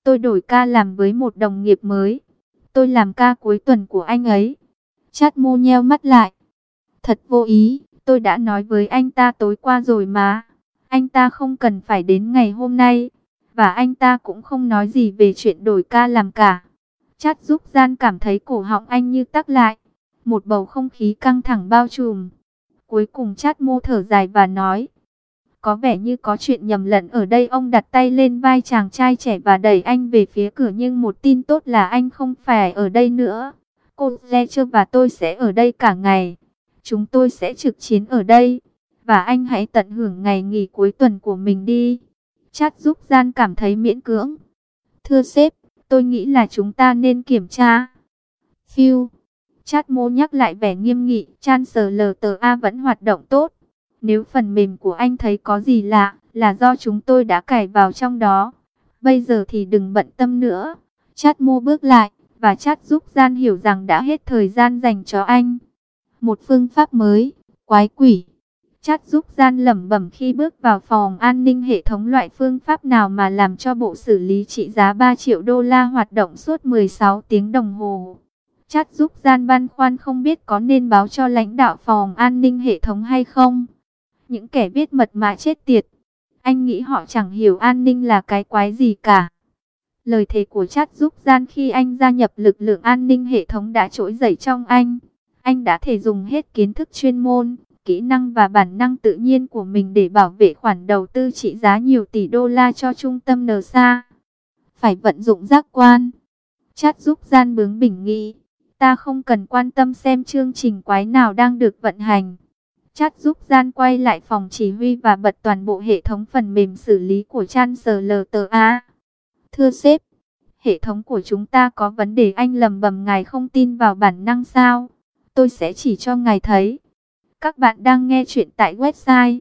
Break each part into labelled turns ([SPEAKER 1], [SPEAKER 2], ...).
[SPEAKER 1] Tôi đổi ca làm với một đồng nghiệp mới. Tôi làm ca cuối tuần của anh ấy. Chát Mô nheo mắt lại. Thật vô ý, tôi đã nói với anh ta tối qua rồi mà. Anh ta không cần phải đến ngày hôm nay. Và anh ta cũng không nói gì về chuyện đổi ca làm cả. Chát Giúp Gian cảm thấy cổ họng anh như tắc lại. Một bầu không khí căng thẳng bao trùm. Cuối cùng Chát Mô thở dài và nói. Có vẻ như có chuyện nhầm lẫn ở đây. Ông đặt tay lên vai chàng trai trẻ và đẩy anh về phía cửa. Nhưng một tin tốt là anh không phải ở đây nữa. Cô Fletcher và tôi sẽ ở đây cả ngày. Chúng tôi sẽ trực chiến ở đây. Và anh hãy tận hưởng ngày nghỉ cuối tuần của mình đi. Chát Giúp Gian cảm thấy miễn cưỡng. Thưa sếp, tôi nghĩ là chúng ta nên kiểm tra. Phiêu. Chát Mô nhắc lại vẻ nghiêm nghị. Translator vẫn hoạt động tốt. Nếu phần mềm của anh thấy có gì lạ, là do chúng tôi đã cài vào trong đó. Bây giờ thì đừng bận tâm nữa. Chát Mô bước lại, và Chát Giúp Gian hiểu rằng đã hết thời gian dành cho anh. Một phương pháp mới, quái quỷ. Chát Giúp Gian lẩm bẩm khi bước vào phòng an ninh hệ thống. Loại phương pháp nào mà làm cho bộ xử lý trị giá 3 triệu đô la hoạt động suốt 16 tiếng đồng hồ. Chát Giúp Gian băn khoăn không biết có nên báo cho lãnh đạo phòng an ninh hệ thống hay không. Những kẻ viết mật mã chết tiệt. Anh nghĩ họ chẳng hiểu an ninh là cái quái gì cả. Lời thề của Chát Giúp Gian khi anh gia nhập lực lượng an ninh hệ thống đã trỗi dậy trong anh. Anh đã thể dùng hết kiến thức chuyên môn, kỹ năng và bản năng tự nhiên của mình để bảo vệ khoản đầu tư trị giá nhiều tỷ đô la cho trung tâm NASA. Phải vận dụng giác quan. Chát Giúp Gian bướng bỉnh nghĩ. Ta không cần quan tâm xem chương trình quái nào đang được vận hành. Chát Giúp Gian quay lại phòng chỉ huy và bật toàn bộ hệ thống phần mềm xử lý của Translator. Thưa sếp, hệ thống của chúng ta có vấn đề. Anh lầm bầm. Ngài không tin vào bản năng sao? Tôi sẽ chỉ cho ngài thấy. Các bạn đang nghe chuyện tại website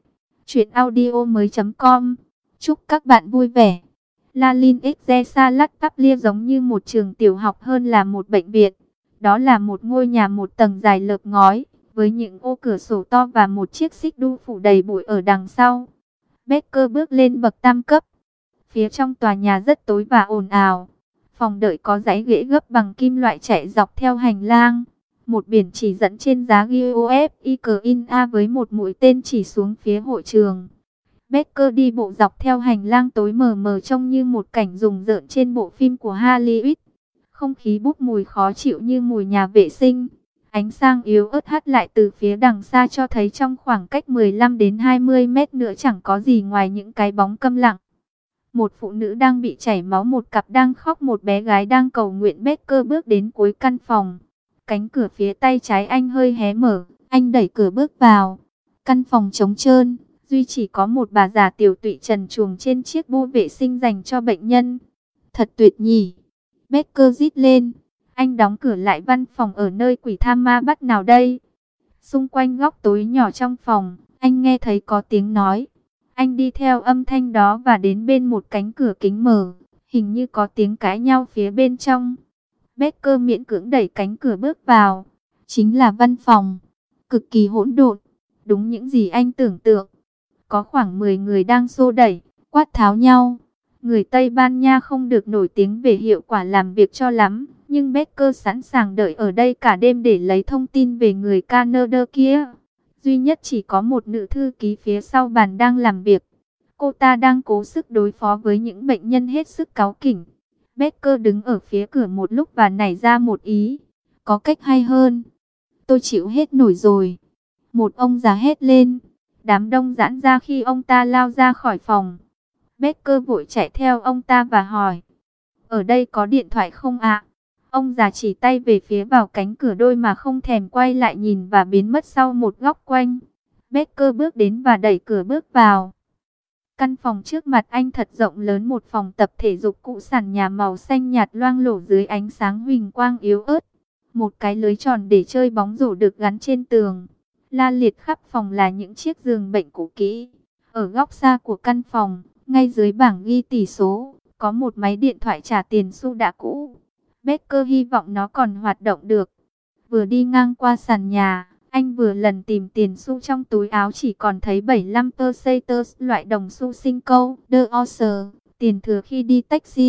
[SPEAKER 1] chuyenaudio.com. Chúc các bạn vui vẻ. Lalin Exesalat Paplia giống như một trường tiểu học hơn là một bệnh viện. Đó là một ngôi nhà một tầng dài lợp ngói, với những ô cửa sổ to và một chiếc xích đu phủ đầy bụi ở đằng sau. Becker bước lên bậc tam cấp. Phía trong tòa nhà rất tối và ồn ào. Phòng đợi có dãy ghế gấp bằng kim loại chạy dọc theo hành lang. Một biển chỉ dẫn trên giá ghi OFICINA với một mũi tên chỉ xuống phía hội trường. Becker đi bộ dọc theo hành lang tối mờ mờ trông như một cảnh rùng rợn trên bộ phim của Hollywood. Không khí bốc mùi khó chịu như mùi nhà vệ sinh. Ánh sáng yếu ớt hắt lại từ phía đằng xa cho thấy trong khoảng cách 15 đến 20 mét nữa chẳng có gì ngoài những cái bóng câm lặng. Một phụ nữ đang bị chảy máu, một cặp đang khóc, một bé gái đang cầu nguyện. Becker bước đến cuối căn phòng. Cánh cửa phía tay trái anh hơi hé mở, anh đẩy cửa bước vào. Căn phòng trống trơn, duy chỉ có một bà già tiểu tụy trần truồng trên chiếc bu vệ sinh dành cho bệnh nhân. Thật tuyệt nhỉ? Becker rít lên. Anh đóng cửa lại. Văn phòng ở nơi quỷ tham ma bắt nào đây? Xung quanh góc tối nhỏ trong phòng, anh nghe thấy có tiếng nói. Anh đi theo âm thanh đó và đến bên một cánh cửa kính mở. Hình như có tiếng cãi nhau phía bên trong. Becker miễn cưỡng đẩy cánh cửa bước vào. Chính là văn phòng. Cực kỳ hỗn độn. Đúng những gì anh tưởng tượng. Có khoảng 10 người đang xô đẩy, quát tháo nhau. Người Tây Ban Nha không được nổi tiếng về hiệu quả làm việc cho lắm. Nhưng Becker sẵn sàng đợi ở đây cả đêm để lấy thông tin về người Canada kia. Duy nhất chỉ có một nữ thư ký phía sau bàn đang làm việc. Cô ta đang cố sức đối phó với những bệnh nhân hết sức cáu kỉnh. Becker đứng ở phía cửa một lúc và nảy ra một ý. Có cách hay hơn. Tôi chịu hết nổi rồi. Một ông già hét lên. Đám đông giãn ra khi ông ta lao ra khỏi phòng. Becker vội chạy theo ông ta và hỏi. Ở đây có điện thoại không ạ? Ông già chỉ tay về phía vào cánh cửa đôi mà không thèm quay lại nhìn và biến mất sau một góc quanh. Becker bước đến và đẩy cửa bước vào. Căn phòng trước mặt anh thật rộng lớn, một phòng tập thể dục cũ, sàn nhà màu xanh nhạt loang lổ dưới ánh sáng huỳnh quang yếu ớt. Một cái lưới tròn để chơi bóng rổ được gắn trên tường. La liệt khắp phòng là những chiếc giường bệnh cũ kỹ. Ở góc xa của căn phòng, ngay dưới bảng ghi tỷ số, có một máy điện thoại trả tiền xu đã cũ. Becker hy vọng nó còn hoạt động được. Vừa đi ngang qua sàn nhà, anh vừa lần tìm tiền xu trong túi áo, chỉ còn thấy 75 pesetas, loại đồng xu sinh câu, de Orser, tiền thừa khi đi taxi.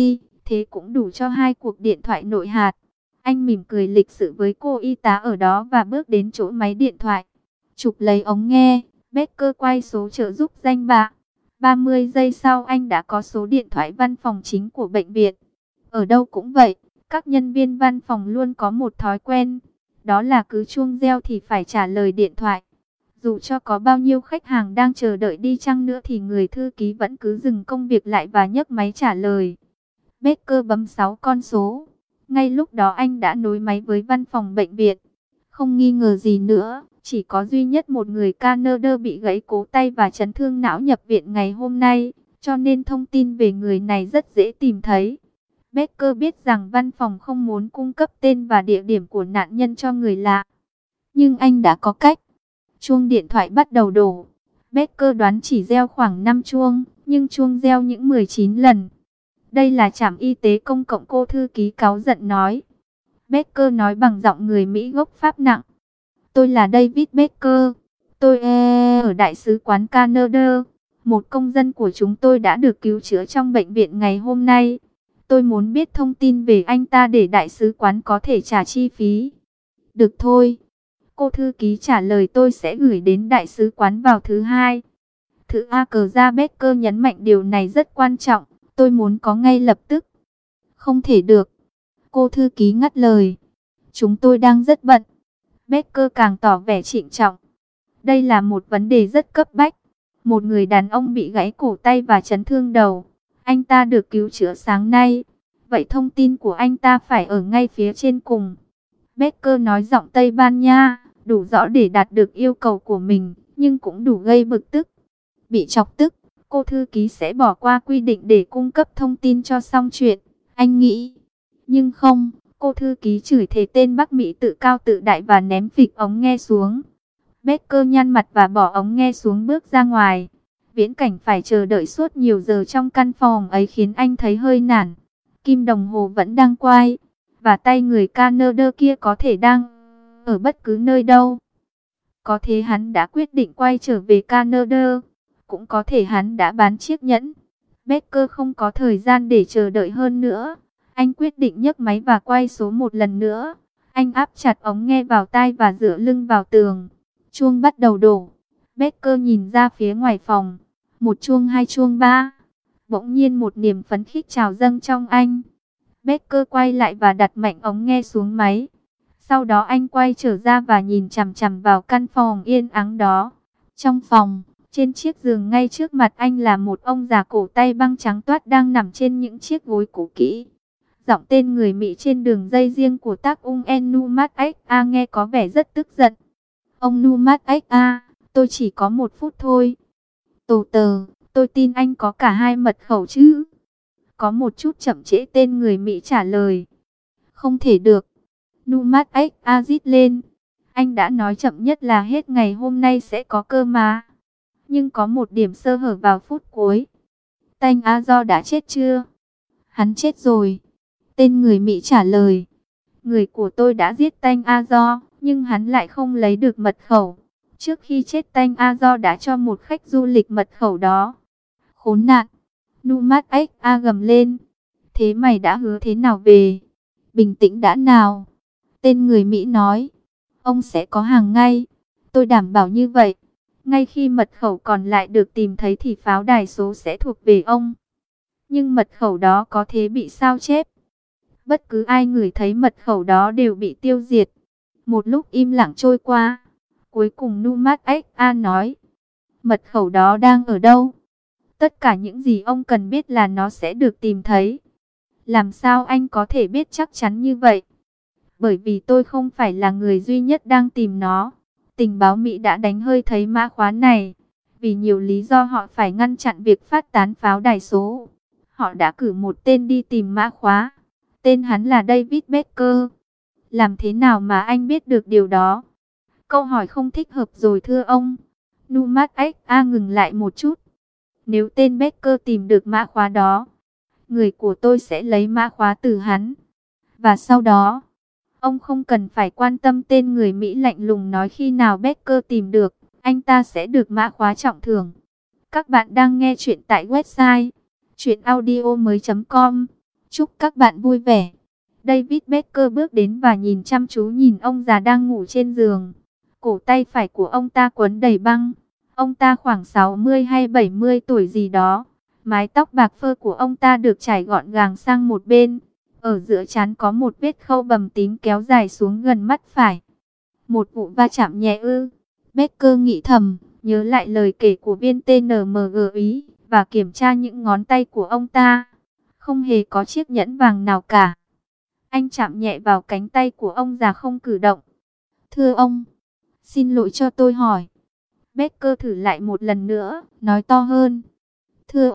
[SPEAKER 1] Thế cũng đủ cho 2 cuộc điện thoại nội hạt. Anh mỉm cười lịch sự với cô y tá ở đó và bước đến chỗ máy điện thoại. Chụp lấy ống nghe, Becker quay số trợ giúp danh bạ. 30 giây sau anh đã có số điện thoại văn phòng chính của bệnh viện. Ở đâu cũng vậy, các nhân viên văn phòng luôn có một thói quen. Đó là cứ chuông reo thì phải trả lời điện thoại. Dù cho có bao nhiêu khách hàng đang chờ đợi đi chăng nữa thì người thư ký vẫn cứ dừng công việc lại và nhấc máy trả lời. Becker bấm 6 con số. Ngay lúc đó anh đã nối máy với văn phòng bệnh viện. Không nghi ngờ gì nữa, chỉ có duy nhất một người Canada bị gãy cổ tay và chấn thương não nhập viện ngày hôm nay, cho nên thông tin về người này rất dễ tìm thấy. Becker biết rằng văn phòng không muốn cung cấp tên và địa điểm của nạn nhân cho người lạ. Nhưng anh đã có cách. Chuông điện thoại bắt đầu đổ. Becker đoán chỉ reo khoảng 5 chuông, nhưng chuông reo những 19 lần. Đây là trạm y tế công cộng, cô thư ký cáu giận nói. Becker nói bằng giọng người Mỹ gốc Pháp nặng. Tôi là David Becker. Tôi ở Đại sứ quán Canada. Một công dân của chúng tôi đã được cứu chữa trong bệnh viện ngày hôm nay. Tôi muốn biết thông tin về anh ta để đại sứ quán có thể trả chi phí. Được thôi. Cô thư ký trả lời, tôi sẽ gửi đến đại sứ quán vào thứ Hai. Thứ A cờ ra. Becker nhấn mạnh điều này rất quan trọng. Tôi muốn có ngay lập tức. Không thể được. Cô thư ký ngắt lời. Chúng tôi đang rất bận. Becker càng tỏ vẻ trịnh trọng. Đây là một vấn đề rất cấp bách. Một người đàn ông bị gãy cổ tay và chấn thương đầu. Anh ta được cứu chữa sáng nay. Vậy thông tin của anh ta phải ở ngay phía trên cùng. Becker nói giọng Tây Ban Nha, đủ rõ để đạt được yêu cầu của mình, nhưng cũng đủ gây bực tức. Bị chọc tức, cô thư ký sẽ bỏ qua quy định để cung cấp thông tin cho xong chuyện, anh nghĩ. Nhưng không, cô thư ký chửi thề tên Bắc Mỹ tự cao tự đại và ném phịch ống nghe xuống. Becker nhăn mặt và bỏ ống nghe xuống, bước ra ngoài. Viễn cảnh phải chờ đợi suốt nhiều giờ trong căn phòng ấy khiến anh thấy hơi nản. Kim đồng hồ vẫn đang quay, và tay người Canada kia có thể đang ở bất cứ nơi đâu. Có thể hắn đã quyết định quay trở về Canada, cũng có thể hắn đã bán chiếc nhẫn. Becker không có thời gian để chờ đợi hơn nữa. Anh quyết định nhấc máy và quay số một lần nữa. Anh áp chặt ống nghe vào tai và dựa lưng vào tường. Chuông bắt đầu đổ. Becker nhìn ra phía ngoài phòng. Một chuông, 2 chuông, 3. Bỗng nhiên một niềm phấn khích trào dâng trong anh. Becker quay lại và đặt mạnh ống nghe xuống máy. Sau đó anh quay trở ra và nhìn chằm chằm vào căn phòng yên ắng đó. Trong phòng, trên chiếc giường ngay trước mặt anh là một ông già cổ tay băng trắng toát đang nằm trên những chiếc gối cũ kỹ. Giọng tên người Mỹ trên đường dây riêng của tác ung Numat XA nghe có vẻ rất tức giận. Ông Numat XA, tôi chỉ có 1 phút thôi. Tồ tờ, tôi tin anh có cả 2 mật khẩu chứ. Có một chút chậm trễ, tên người Mỹ trả lời. Không thể được. Numat XA rít lên. Anh đã nói chậm nhất là hết ngày hôm nay sẽ có cơ mà. Nhưng có một điểm sơ hở vào phút cuối. Tanh Azo đã chết chưa? Hắn chết rồi. Tên người Mỹ trả lời. Người của tôi đã giết Tanh Azo, nhưng hắn lại không lấy được mật khẩu. Trước khi chết Tanh Azo đã cho một khách du lịch mật khẩu đó. Khốn nạn. Numat XA gầm lên. Thế mày đã hứa thế nào về? Bình tĩnh đã nào. Tên người Mỹ nói. Ông sẽ có hàng ngay. Tôi đảm bảo như vậy. Ngay khi mật khẩu còn lại được tìm thấy thì pháo đài số sẽ thuộc về ông. Nhưng mật khẩu đó có thể bị sao chép. Bất cứ ai ngửi thấy mật khẩu đó đều bị tiêu diệt. Một lúc im lặng trôi qua. Cuối cùng Numat XA nói. Mật khẩu đó đang ở đâu? Tất cả những gì ông cần biết là nó sẽ được tìm thấy. Làm sao anh có thể biết chắc chắn như vậy? Bởi vì tôi không phải là người duy nhất đang tìm nó. Tình báo Mỹ đã đánh hơi thấy mã khóa này. Vì nhiều lý do họ phải ngăn chặn việc phát tán pháo đài số. Họ đã cử một tên đi tìm mã khóa. Tên hắn là David Becker. Làm thế nào mà anh biết được điều đó? Câu hỏi không thích hợp rồi thưa ông. Numat XA ngừng lại một chút. Nếu tên Becker tìm được mã khóa đó, người của tôi sẽ lấy mã khóa từ hắn. Và sau đó, ông không cần phải quan tâm, tên người Mỹ lạnh lùng nói, khi nào Becker tìm được, anh ta sẽ được mã khóa trọng thưởng. Các bạn đang nghe chuyện tại website chuyenaudio.com. Chúc các bạn vui vẻ. David Beckham bước đến và nhìn chăm chú nhìn ông già đang ngủ trên giường. Cổ tay phải của ông ta quấn đầy băng. Ông ta khoảng 60 hay 70 tuổi gì đó. Mái tóc bạc phơ của ông ta được trải gọn gàng sang một bên. Ở giữa trán có một vết khâu bầm tím kéo dài xuống gần mắt phải. Một vụ va chạm nhẹ ư? Beckham nghĩ thầm, nhớ lại lời kể của viên TNMG Ý và kiểm tra những ngón tay của ông ta. Không hề có chiếc nhẫn vàng nào cả. Anh chạm nhẹ vào cánh tay của ông già không cử động. Thưa ông, xin lỗi cho tôi hỏi. Beckham thử lại một lần nữa, nói to hơn. Thưa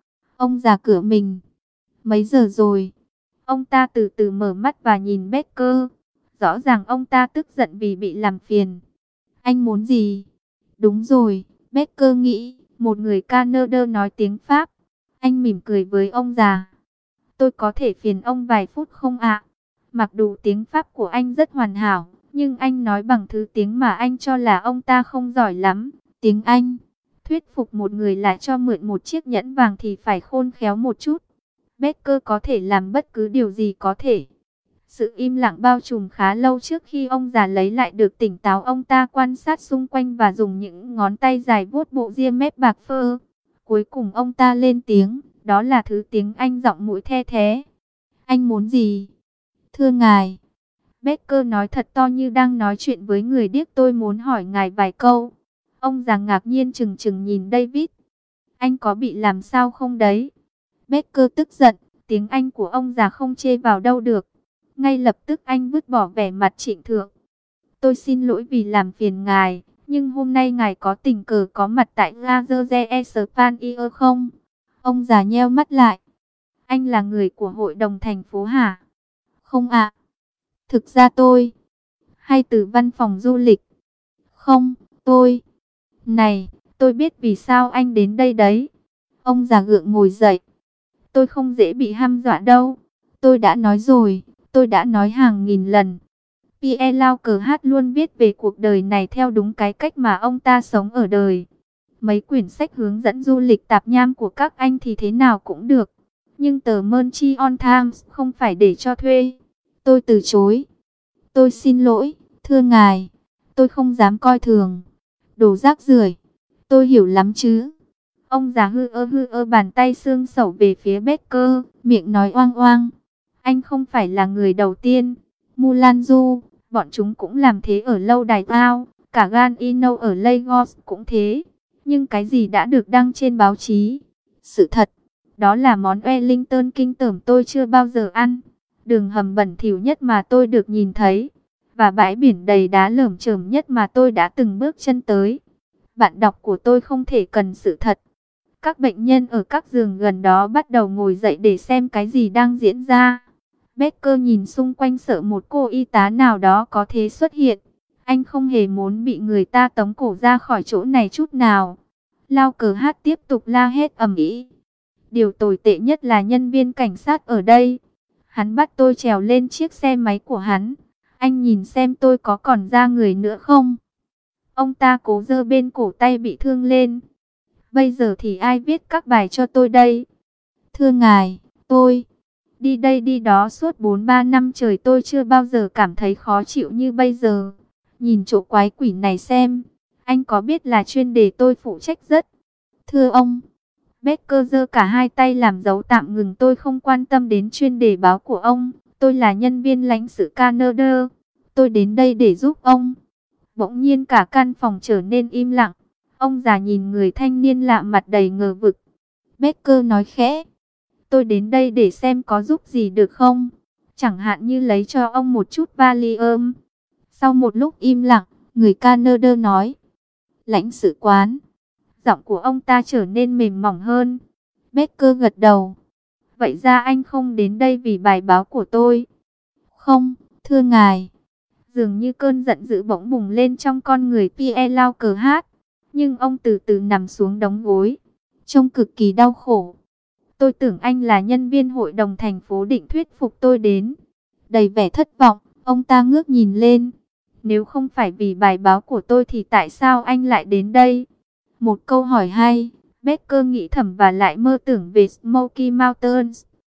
[SPEAKER 1] ông già cửa mình. Mấy giờ rồi? Ông ta từ từ mở mắt và nhìn Beckham. Rõ ràng ông ta tức giận vì bị làm phiền. Anh muốn gì? Đúng rồi, Beckham nghĩ, một người Canada nói tiếng Pháp. Anh mỉm cười với ông già. Tôi có thể phiền ông vài phút không ạ? Mặc dù tiếng Pháp của anh rất hoàn hảo, nhưng anh nói bằng thứ tiếng mà anh cho là ông ta không giỏi lắm, tiếng Anh. Thuyết phục một người lại cho mượn một chiếc nhẫn vàng thì phải khôn khéo một chút. Beckham có thể làm bất cứ điều gì có thể. Sự im lặng bao trùm khá lâu trước khi ông già lấy lại được tỉnh táo. Ông ta quan sát xung quanh và dùng những ngón tay dài vuốt bộ ria mép bạc phơ. Cuối cùng ông ta lên tiếng, đó là thứ tiếng Anh giọng mũi the thé. Anh muốn gì? Thưa ngài. Beckham nói thật to như đang nói chuyện với người điếc. Tôi muốn hỏi ngài vài câu. Ông già ngạc nhiên trừng trừng nhìn David. Anh có bị làm sao không đấy? Beckham tức giận, tiếng Anh của ông già không chê vào đâu được. Ngay lập tức anh vứt bỏ vẻ mặt trịnh thượng. Tôi xin lỗi vì làm phiền ngài, nhưng hôm nay ngài có tình cờ có mặt tại Gazette Espanier không? Ông già nheo mắt lại. Anh là người của hội đồng thành phố hả? Không ạ. Thực ra tôi. Hay từ văn phòng du lịch? Không, tôi. Này, tôi biết vì sao anh đến đây đấy. Ông già gượng ngồi dậy. Tôi không dễ bị hăm dọa đâu. Tôi đã nói rồi, tôi đã nói hàng nghìn lần. Pierre Lauckhart luôn viết về cuộc đời này theo đúng cái cách mà ông ta sống ở đời. Mấy quyển sách hướng dẫn du lịch tạp nham của các anh thì thế nào cũng được. Nhưng tờ Montreal Times không phải để cho thuê. Tôi từ chối. Tôi xin lỗi, thưa ngài. Tôi không dám coi thường. Đồ rác rưởi. Tôi hiểu lắm chứ. Ông già hư ơ bàn tay xương xẩu về phía Beckham, miệng nói oang oang. Anh không phải là người đầu tiên. Mulan Ru, bọn chúng cũng làm thế ở lâu đài ao. Cả Gan Ino ở Lagos cũng thế. Nhưng cái gì đã được đăng trên báo chí? Sự thật, đó là món Wellington kinh tởm tôi chưa bao giờ ăn. Đường hầm bẩn thỉu nhất mà tôi được nhìn thấy. Và bãi biển đầy đá lởm chởm nhất mà tôi đã từng bước chân tới. Bạn đọc của tôi không thể cần sự thật. Các bệnh nhân ở các giường gần đó bắt đầu ngồi dậy để xem cái gì đang diễn ra. Beckham nhìn xung quanh sợ một cô y tá nào đó có thể xuất hiện. Anh không hề muốn bị người ta tống cổ ra khỏi chỗ này chút nào. Lauckhart tiếp tục la hét ầm ĩ. Điều tồi tệ nhất là nhân viên cảnh sát ở đây. Hắn bắt tôi trèo lên chiếc xe máy của hắn. Anh nhìn xem tôi có còn ra người nữa không? Ông ta cố giơ bên cổ tay bị thương lên. Bây giờ thì ai viết các bài cho tôi đây? Thưa ngài, tôi đi đây đi đó suốt 4-3 năm trời, tôi chưa bao giờ cảm thấy khó chịu như bây giờ. Nhìn chỗ quái quỷ này xem, anh có biết là chuyên đề tôi phụ trách rất. Thưa ông, Beckham giơ cả hai tay làm dấu tạm ngừng. Tôi không quan tâm đến chuyên đề báo của ông. Tôi là nhân viên lãnh sự Canada. Tôi đến đây để giúp ông. Bỗng nhiên cả căn phòng trở nên im lặng. Ông già nhìn người thanh niên lạ mặt đầy ngờ vực. Beckham nói khẽ. Tôi đến đây để xem có giúp gì được không? Chẳng hạn như lấy cho ông một chút Valium. Sau một lúc im lặng, người Canada nói. Lãnh sự quán. Giọng của ông ta trở nên mềm mỏng hơn. Beckham gật đầu. Vậy ra anh không đến đây vì bài báo của tôi? Không, thưa ngài. Dường như cơn giận dữ bỗng bùng lên trong con người Pierre Lauckhart. Nhưng ông từ từ nằm xuống đống gối, trông cực kỳ đau khổ. Tôi tưởng anh là nhân viên hội đồng thành phố định thuyết phục tôi đến. Đầy vẻ thất vọng, ông ta ngước nhìn lên. Nếu không phải vì bài báo của tôi thì tại sao anh lại đến đây? Một câu hỏi hay. Beckham nghĩ thầm và lại mơ tưởng về Smoky Mountains.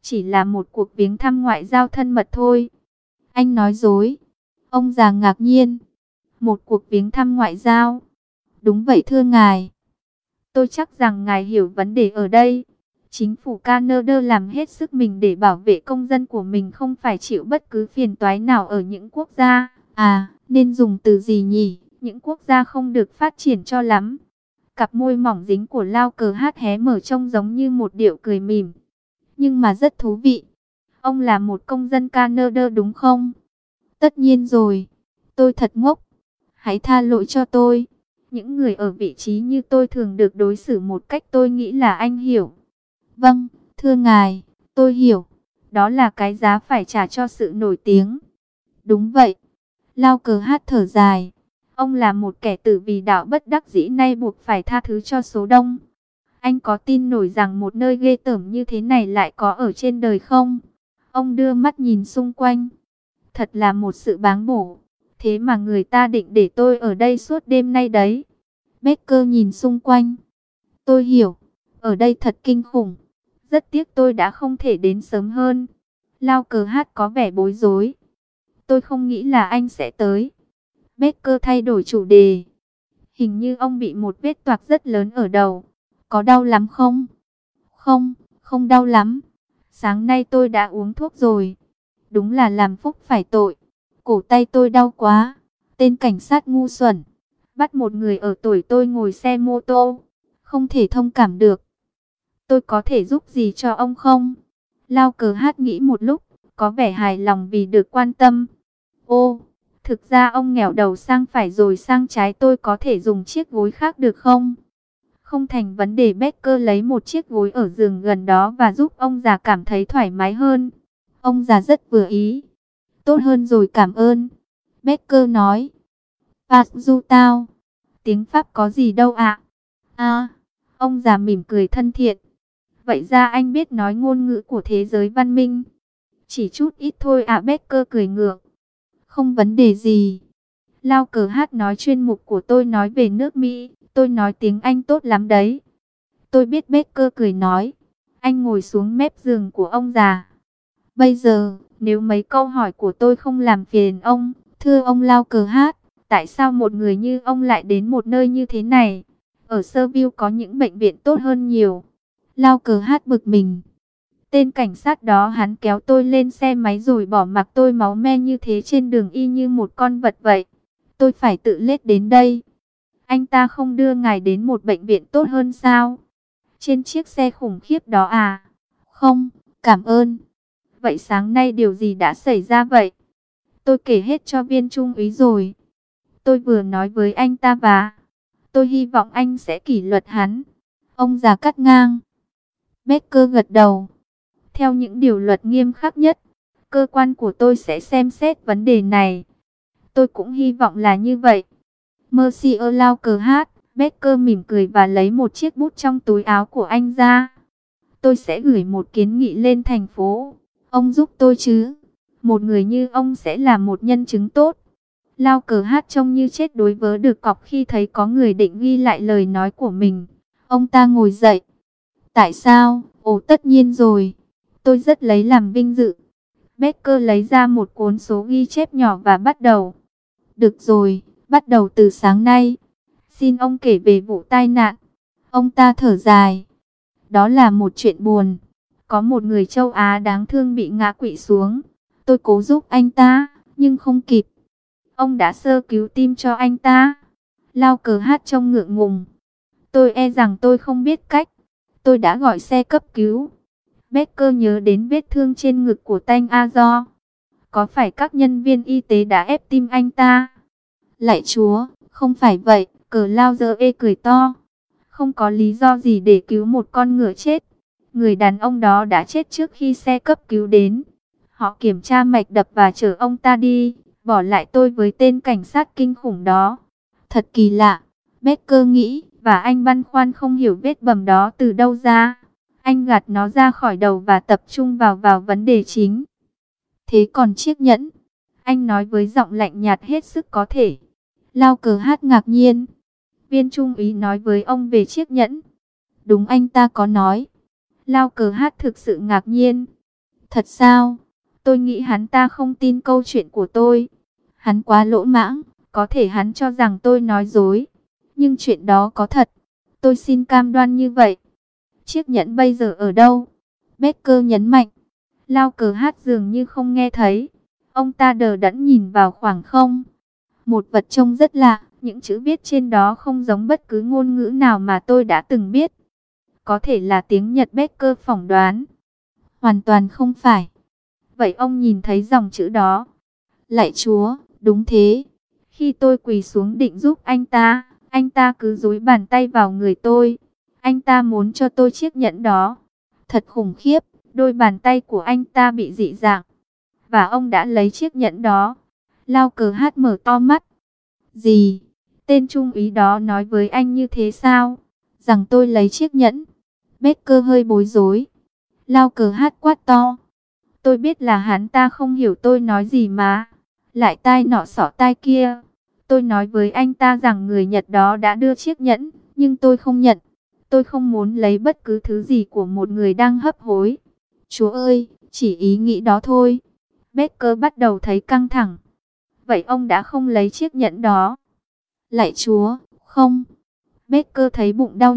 [SPEAKER 1] chỉ là một cuộc viếng thăm ngoại giao thân mật thôi. Anh nói dối. Ông già ngạc nhiên. Một cuộc viếng thăm ngoại giao? Đúng vậy thưa ngài. Tôi chắc rằng ngài hiểu vấn đề ở đây. Chính phủ Canada làm hết sức mình để bảo vệ công dân của mình không phải chịu bất cứ phiền toái nào ở những quốc gia. À, nên dùng từ gì nhỉ? Những quốc gia không được phát triển cho lắm. Cặp môi mỏng dính của Lao Cờ Hát hé mở trông giống như một điệu cười mỉm. Nhưng mà rất thú vị. Ông là một công dân Canada đúng không? Tất nhiên rồi. Tôi thật ngốc. Hãy tha lỗi cho tôi. Những người ở vị trí như tôi thường được đối xử một cách tôi nghĩ là anh hiểu. Vâng, thưa ngài, tôi hiểu. Đó là cái giá phải trả cho sự nổi tiếng. Đúng vậy. Lao Cờ Hát thở dài. Ông là một kẻ tử vì đạo bất đắc dĩ nay buộc phải tha thứ cho số đông. Anh có tin nổi rằng một nơi ghê tởm như thế này lại có ở trên đời không? Ông đưa mắt nhìn xung quanh. Thật là một sự báng bổ. Thế mà người ta định để tôi ở đây suốt đêm nay đấy. Becker nhìn xung quanh. Tôi hiểu. Ở đây thật kinh khủng. Rất tiếc tôi đã không thể đến sớm hơn. Lao Cờ Hát có vẻ bối rối. Tôi không nghĩ là anh sẽ tới. Becker thay đổi chủ đề. Hình như ông bị một vết toạc rất lớn ở đầu. Có đau lắm không? Không, không đau lắm. Sáng nay tôi đã uống thuốc rồi. Đúng là làm phúc phải tội. Cổ tay tôi đau quá. Tên cảnh sát ngu xuẩn. Bắt một người ở tuổi tôi ngồi xe mô tô. Không thể thông cảm được. Tôi có thể giúp gì cho ông không? Lao Cờ Hát nghĩ một lúc. Có vẻ hài lòng vì được quan tâm. Ô, thực ra ông nghèo đầu sang phải rồi sang trái, tôi có thể dùng chiếc gối khác được không? Không thành vấn đề. Becker lấy một chiếc gối ở giường gần đó và giúp ông già cảm thấy thoải mái hơn. Ông già rất vừa ý. Tốt hơn rồi, cảm ơn. Becker nói. Pas du tao. Tiếng Pháp có gì đâu ạ? À, ông già mỉm cười thân thiện. Vậy ra anh biết nói ngôn ngữ của thế giới văn minh. Chỉ chút ít thôi ạ. Becker cười ngược. Không vấn đề gì. Lao Cờ Hát nói chuyên mục của tôi nói về nước Mỹ. Tôi nói tiếng Anh tốt lắm đấy. Tôi biết. Becker cười nói. Anh ngồi xuống mép giường của ông già. Bây giờ, nếu mấy câu hỏi của tôi không làm phiền ông, thưa ông Lao Cờ Hát, tại sao một người như ông lại đến một nơi như thế này? Ở Serville có những bệnh viện tốt hơn nhiều. Lao Cờ Hát bực mình. Tên cảnh sát đó hắn kéo tôi lên xe máy rồi bỏ mặc tôi máu me như thế trên đường y như một con vật vậy. Tôi phải tự lết đến đây. Anh ta không đưa ngài đến một bệnh viện tốt hơn sao? Trên chiếc xe khủng khiếp đó à? Không, cảm ơn. Vậy sáng nay điều gì đã xảy ra vậy? Tôi kể hết cho viên trung úy rồi. Tôi vừa nói với anh ta và tôi hy vọng anh sẽ kỷ luật hắn. Ông già cắt ngang. Becker gật đầu. Theo những điều luật nghiêm khắc nhất, cơ quan của tôi sẽ xem xét vấn đề này. Tôi cũng hy vọng là như vậy. Monsieur Lao Cờ Hát. Becker mỉm cười và lấy một chiếc bút trong túi áo của anh ra. Tôi sẽ gửi một kiến nghị lên thành phố. Ông giúp tôi chứ? Một người như ông sẽ là một nhân chứng tốt. Lao Cờ Hát trông như chết đối vớ được cọc khi thấy có người định ghi lại lời nói của mình. Ông ta ngồi dậy. Tại sao? Ồ, tất nhiên rồi. Tôi rất lấy làm vinh dự. Becker lấy ra một cuốn số ghi chép nhỏ và bắt đầu. Được rồi, bắt đầu từ sáng nay. Xin ông kể về vụ tai nạn. Ông ta thở dài. Đó là một chuyện buồn. Có một người châu Á đáng thương bị ngã quỵ xuống. Tôi cố giúp anh ta, nhưng không kịp. Ông đã sơ cứu tim cho anh ta. Lao Cờ Hát trông ngượng ngùng. Tôi e rằng tôi không biết cách. Tôi đã gọi xe cấp cứu. Becker nhớ đến vết thương trên ngực của Tanh Azo. Có phải các nhân viên y tế đã ép tim anh ta? Lạy Chúa, không phải vậy. Cờ Lao Dơ ê cười to. Không có lý do gì để cứu một con ngựa chết. Người đàn ông đó đã chết trước khi xe cấp cứu đến. Họ kiểm tra mạch đập và chở ông ta đi, bỏ lại tôi với tên cảnh sát kinh khủng đó. Thật kỳ lạ, Becker nghĩ, và anh băn khoăn không hiểu vết bầm đó từ đâu ra. Anh gạt nó ra khỏi đầu và tập trung vào vấn đề chính. Thế còn chiếc nhẫn? Anh nói với giọng lạnh nhạt hết sức có thể. Lao Cờ Hát ngạc nhiên. Viên trung úy nói với ông về chiếc nhẫn. Đúng, anh ta có nói. Lao Cờ Hát thực sự ngạc nhiên. Thật sao? Tôi nghĩ hắn ta không tin câu chuyện của tôi. Hắn quá lỗ mãng, có thể hắn cho rằng tôi nói dối. Nhưng chuyện đó có thật. Tôi xin cam đoan như vậy. Chiếc nhẫn bây giờ ở đâu? Becker nhấn mạnh. Lao cờ hát dường như không nghe thấy. Ông ta đờ đẫn nhìn vào khoảng không. Một vật trông rất lạ, những chữ viết trên đó không giống bất cứ ngôn ngữ nào mà tôi đã từng biết. Có thể là tiếng Nhật, Becker phỏng đoán. Hoàn toàn không phải. Vậy ông nhìn thấy dòng chữ đó? Lạy Chúa, đúng thế. Khi tôi quỳ xuống định giúp anh ta cứ dúi bàn tay vào người tôi. Anh ta muốn cho tôi chiếc nhẫn đó. Thật khủng khiếp, đôi bàn tay của anh ta bị dị dạng. Và ông đã lấy chiếc nhẫn đó. Lao cờ hát mở to mắt. Gì? Tên trung úy đó nói với anh như thế sao? Rằng tôi lấy chiếc nhẫn. Becker hơi bối rối. Lao cờ hát quát to. Tôi biết là hắn ta không hiểu tôi nói gì mà. Lại tai nọ xỏ tai kia. Tôi nói với anh ta rằng người Nhật đó đã đưa chiếc nhẫn, nhưng tôi không nhận. Tôi không muốn lấy bất cứ thứ gì của một người đang hấp hối. Chúa ơi, chỉ ý nghĩ đó thôi. Becker bắt đầu thấy căng thẳng. Vậy ông đã không lấy chiếc nhẫn đó? Lạy Chúa, không. Becker thấy bụng đau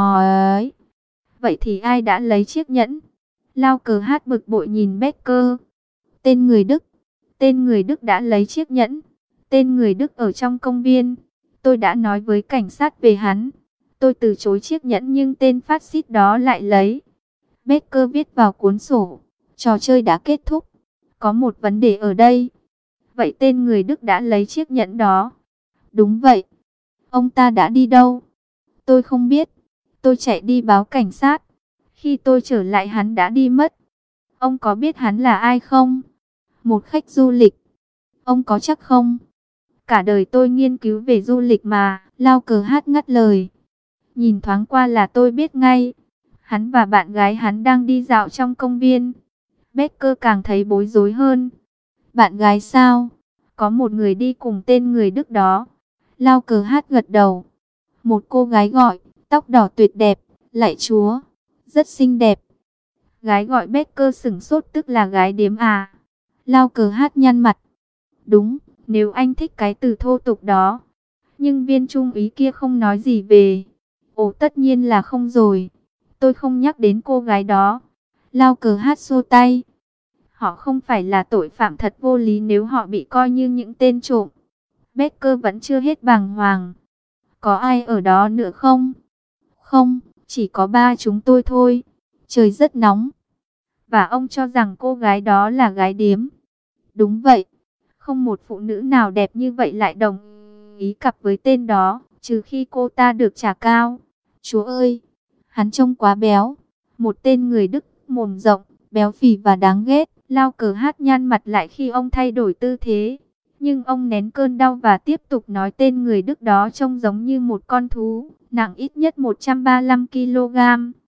[SPEAKER 1] nhói. Vậy thì ai đã lấy chiếc nhẫn? Lao cờ hát bực bội nhìn Becker. Tên người Đức. Tên người Đức đã lấy chiếc nhẫn. Tên người Đức ở trong công viên. Tôi đã nói với cảnh sát về hắn. Tôi từ chối chiếc nhẫn nhưng tên phát xít đó lại lấy. Becker viết vào cuốn sổ. Trò chơi đã kết thúc. Có một vấn đề ở đây. Vậy tên người Đức đã lấy chiếc nhẫn đó? Đúng vậy. Ông ta đã đi đâu? Tôi không biết. Tôi chạy đi báo cảnh sát. Khi tôi trở lại hắn đã đi mất. Ông có biết hắn là ai không? Một khách du lịch. Ông có chắc không? Cả đời tôi nghiên cứu về du lịch mà. Lao cờ hát ngắt lời. Nhìn thoáng qua là tôi biết ngay. Hắn và bạn gái hắn đang đi dạo trong công viên. Becker càng thấy bối rối hơn. Bạn gái sao? Có một người đi cùng tên người Đức đó. Lao cờ hát gật đầu. Một cô gái gọi, tóc đỏ tuyệt đẹp. Lạy Chúa, rất xinh đẹp. Gái gọi Becker sửng sốt, tức là gái điếm à? Lao cờ hát nhăn mặt. Đúng, nếu anh thích cái từ thô tục đó. Nhưng viên trung úy kia không nói gì về. Ồ, tất nhiên là không rồi. Tôi không nhắc đến cô gái đó. Lao cờ hát xô tay. Họ không phải là tội phạm thật vô lý nếu họ bị coi như những tên trộm. Becker vẫn chưa hết bàng hoàng. Có ai ở đó nữa không? Không, chỉ có ba chúng tôi thôi. Trời rất nóng. Và ông cho rằng cô gái đó là gái điếm. Đúng vậy. Không một phụ nữ nào đẹp như vậy lại đồng ý cặp với tên đó, trừ khi cô ta được trả cao. Chúa ơi, hắn trông quá béo. Một tên người Đức mồm rộng, béo phì và đáng ghét. Lao cờ hát nhăn mặt lại khi ông thay đổi tư thế. Nhưng ông nén cơn đau và tiếp tục nói tên người Đức đó trông giống như một con thú, nặng ít nhất 135 kg.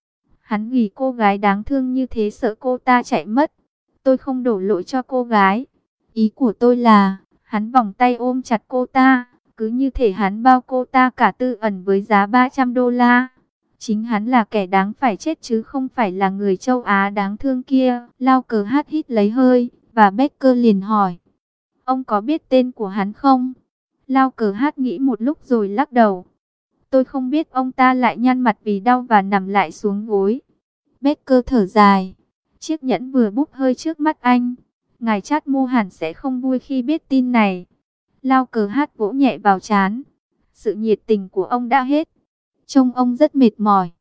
[SPEAKER 1] Hắn vì cô gái đáng thương như thế sợ cô ta chạy mất. Tôi không đổ lỗi cho cô gái. Ý của tôi là, hắn vòng tay ôm chặt cô ta, cứ như thể hắn bao cô ta cả tư ẩn với giá 300 đô la. Chính hắn là kẻ đáng phải chết chứ không phải là người châu Á đáng thương kia. Lao cờ hát hít lấy hơi, và Becker liền hỏi. Ông có biết tên của hắn không? Lao cờ hát nghĩ một lúc rồi lắc đầu. Tôi không biết. Ông ta lại nhăn mặt vì đau và nằm lại xuống gối. Becker thở dài. Chiếc nhẫn vừa búp hơi trước mắt anh. Ngài Chát Mô hẳn sẽ không vui khi biết tin này. Lao cờ hát vỗ nhẹ vào trán. Sự nhiệt tình của ông đã hết. Trông ông rất mệt mỏi.